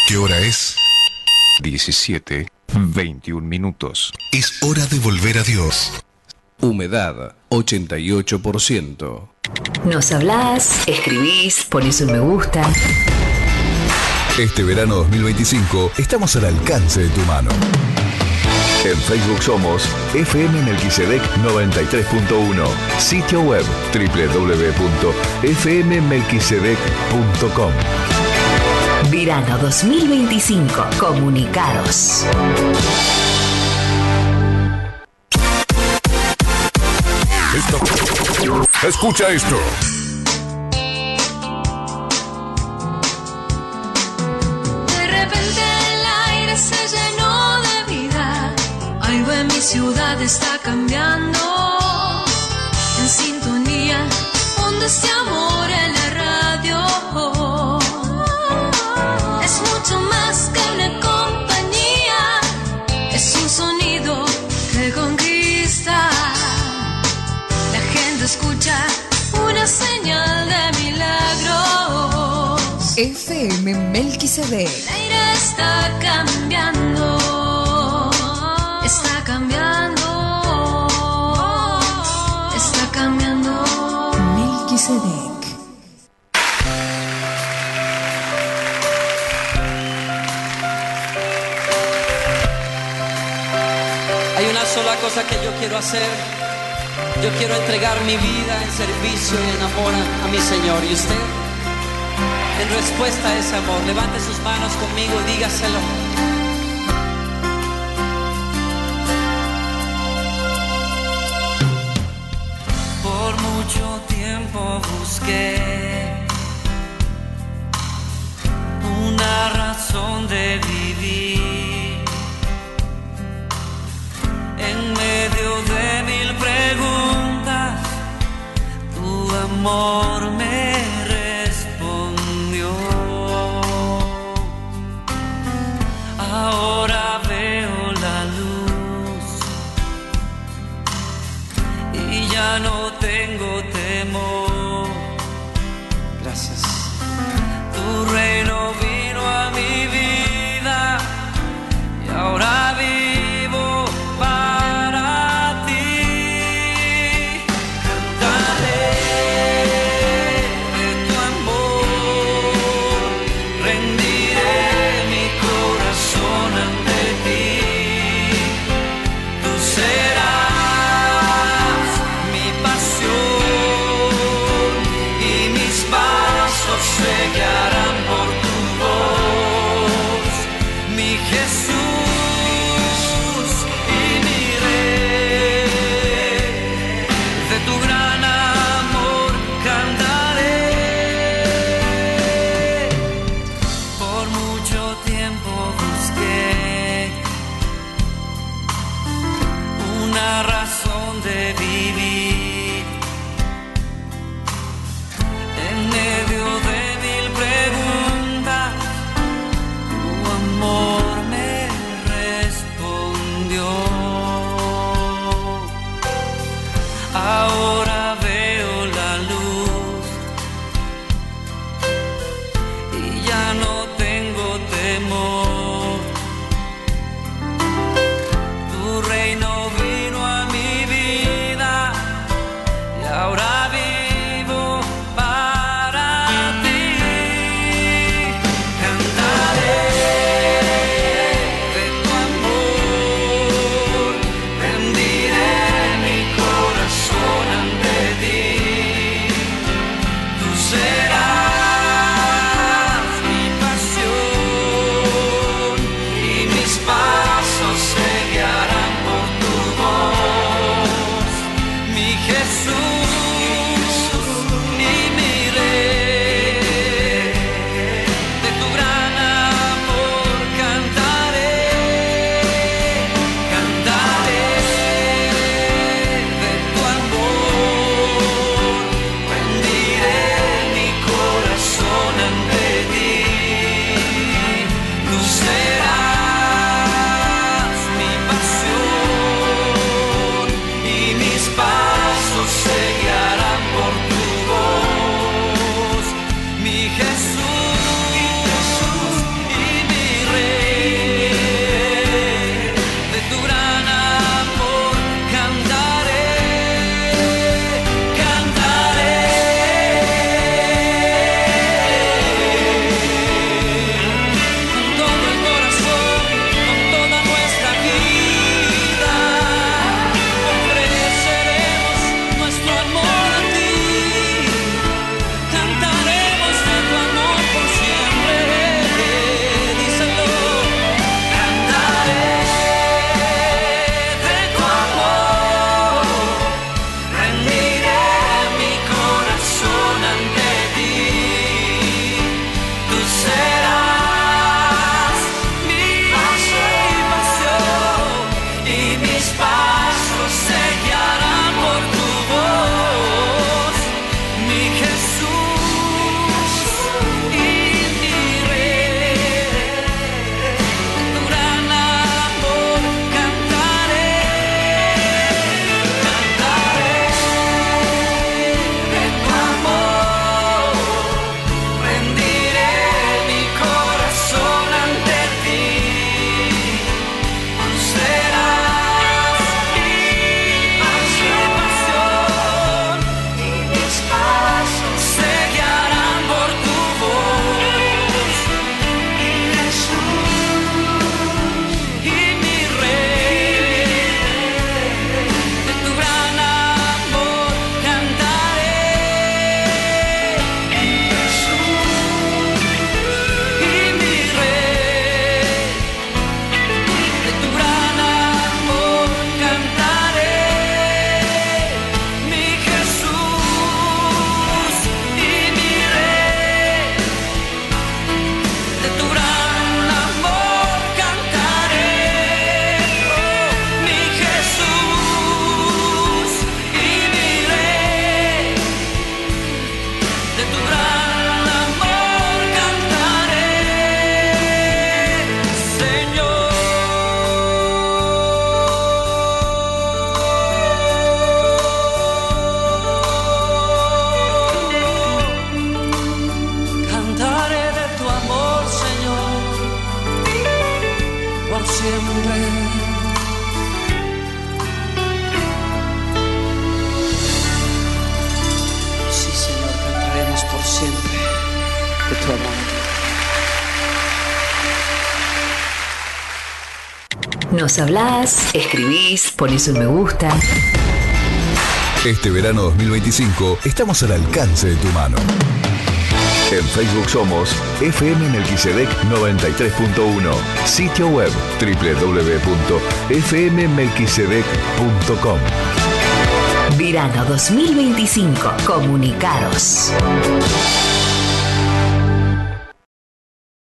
¿Qué hora es? 17:21. Es hora de volver a Dios. Humedad, 88%. Nos hablás, escribís, ponés un me gusta. Este verano 2025 estamos al alcance de tu mano. En Facebook somos FM Melquisedec 93.1. Sitio web www.fmmelquisedec.com. Verano 2025. Comunicados. Escucha esto. De repente el aire se llenó de vida. Algo en mi ciudad está cambiando. En sintonía, ondas de amor en la radio. Es mucho más que una compañía. Es un sonido que conquista. La gente escucha una señal de milagros. FM Melquisedec. El aire está cambiando. Está cambiando. Está cambiando. Melquisedec. Hay una sola cosa que yo quiero hacer. Yo quiero entregar mi vida en servicio y en amor a mi Señor. ¿Y usted? En respuesta a ese amor, levante sus manos conmigo y dígaselo. Por mucho tiempo busqué una razón de vivir. En medio de mil preguntas, tu amor me respondió. Ahora veo la luz y ya no tengo temor. Gracias. Tu reino vino a mi vida y ahora vivo para ti. Cantaré Nos hablás, escribís, ponés un me gusta. Este verano 2025 estamos al alcance de tu mano. En Facebook somos FM Melquisedec 93.1. Sitio web www.fmmelquisedec.com. Verano 2025. Comunicados.